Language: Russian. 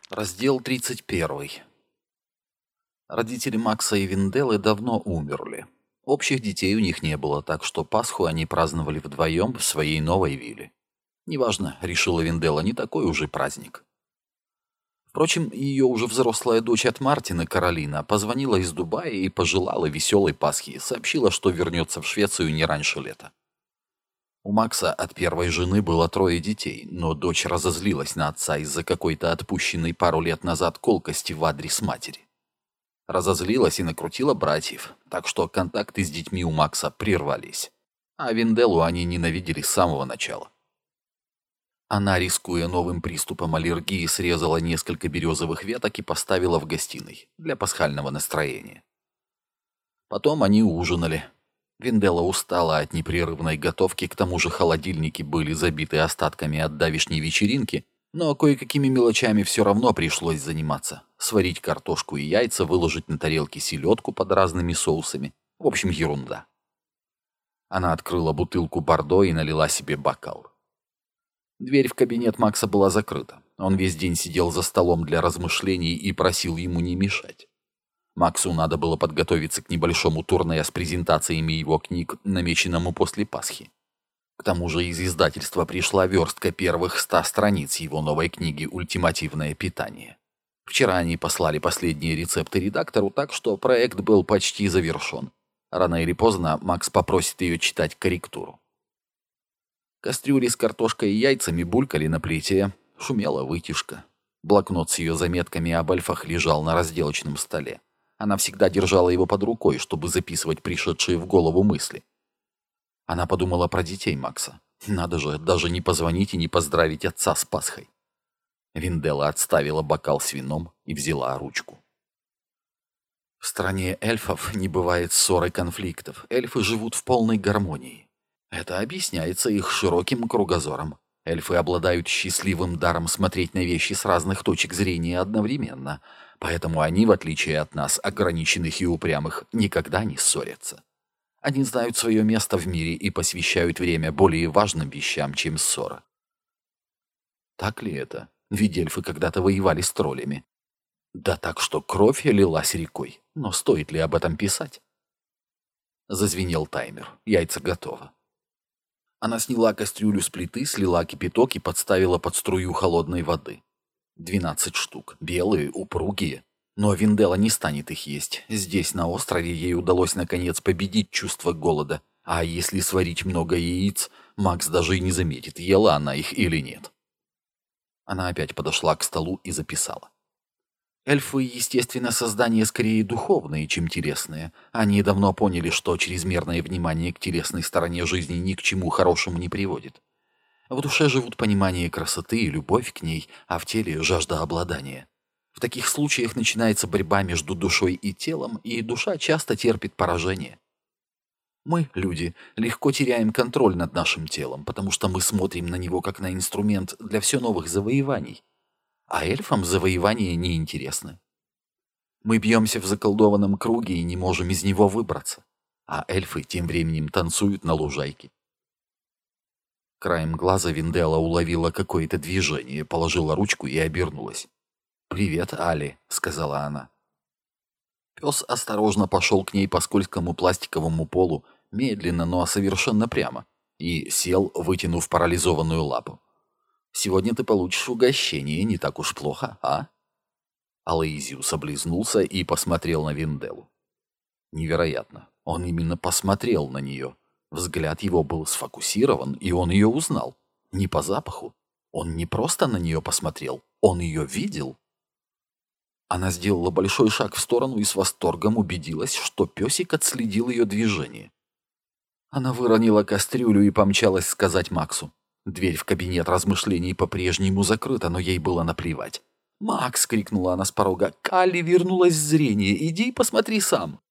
Раздел 31. Родители Макса и Винделлы давно умерли. Общих детей у них не было, так что Пасху они праздновали вдвоем в своей новой вилле. Неважно, решила Винделла, не такой уже праздник. Впрочем, ее уже взрослая дочь от Мартина, Каролина, позвонила из Дубая и пожелала веселой Пасхи, сообщила, что вернется в Швецию не раньше лета. У Макса от первой жены было 3 детей, но дочь разозлилась на отца из-за какой-то отпущенной пару лет назад колкости в адрес матери. Разозлилась и накрутила братьев, так что контакты с детьми у Макса прервались. А Винделлу они ненавидели с самого начала. Она, рискуя новым приступом аллергии, срезала несколько березовых веток и поставила в гостиной для пасхального настроения. Потом они ужинали. Винделла устала от непрерывной готовки, к тому же холодильники были забиты остатками от давешней вечеринки, но кое-какими мелочами все равно пришлось заниматься. Сварить картошку и яйца, выложить на тарелке селедку под разными соусами. В общем, ерунда. Она открыла бутылку бордо и налила себе бокал. Дверь в кабинет Макса была закрыта. Он весь день сидел за столом для размышлений и просил ему не мешать. Максу надо было подготовиться к небольшому турне с презентациями его книг, намеченному после Пасхи. К тому же из издательства пришла верстка первых 100 страниц его новой книги «Ультимативное питание». Вчера они послали последние рецепты редактору, так что проект был почти завершен. Рано или поздно Макс попросит ее читать корректуру. Кастрюли с картошкой и яйцами булькали на плите, шумела вытяжка. Блокнот с ее заметками об эльфах лежал на разделочном столе. Она всегда держала его под рукой, чтобы записывать пришедшие в голову мысли. Она подумала про детей Макса. Надо же, даже не позвонить и не поздравить отца с Пасхой. Винделла отставила бокал с вином и взяла ручку. В стране эльфов не бывает ссор и конфликтов. Эльфы живут в полной гармонии. Это объясняется их широким кругозором. Эльфы обладают счастливым даром смотреть на вещи с разных точек зрения одновременно, поэтому они, в отличие от нас, ограниченных и упрямых, никогда не ссорятся. Они знают свое место в мире и посвящают время более важным вещам, чем ссора. Так ли это? Ведь эльфы когда-то воевали с троллями. Да так, что кровь лилась рекой. Но стоит ли об этом писать? Зазвенел таймер. Яйца готовы. Она сняла кастрюлю с плиты, слила кипяток и подставила под струю холодной воды. 12 штук. Белые, упругие. Но Винделла не станет их есть. Здесь, на острове, ей удалось наконец победить чувство голода. А если сварить много яиц, Макс даже и не заметит, ела она их или нет. Она опять подошла к столу и записала. Эльфы, естественно, создания скорее духовные, чем телесные. Они давно поняли, что чрезмерное внимание к телесной стороне жизни ни к чему хорошему не приводит. В душе живут понимание красоты и любовь к ней, а в теле жажда обладания. В таких случаях начинается борьба между душой и телом, и душа часто терпит поражение. Мы, люди, легко теряем контроль над нашим телом, потому что мы смотрим на него как на инструмент для все новых завоеваний. А эльфам завоевания не интересны. Мы бьемся в заколдованном круге и не можем из него выбраться. А эльфы тем временем танцуют на лужайке. Краем глаза Винделла уловила какое-то движение, положила ручку и обернулась. «Привет, Али», — сказала она. Пес осторожно пошел к ней по скользкому пластиковому полу, медленно, но совершенно прямо, и сел, вытянув парализованную лапу. «Сегодня ты получишь угощение, не так уж плохо, а?» Алоизиус облизнулся и посмотрел на Винделлу. Невероятно, он именно посмотрел на нее. Взгляд его был сфокусирован, и он ее узнал. Не по запаху. Он не просто на нее посмотрел, он ее видел. Она сделала большой шаг в сторону и с восторгом убедилась, что песик отследил ее движение. Она выронила кастрюлю и помчалась сказать Максу. Дверь в кабинет размышлений по-прежнему закрыта, но ей было наплевать. «Макс!» — крикнула она с порога. «Калли вернулось зрение! Иди и посмотри сам!»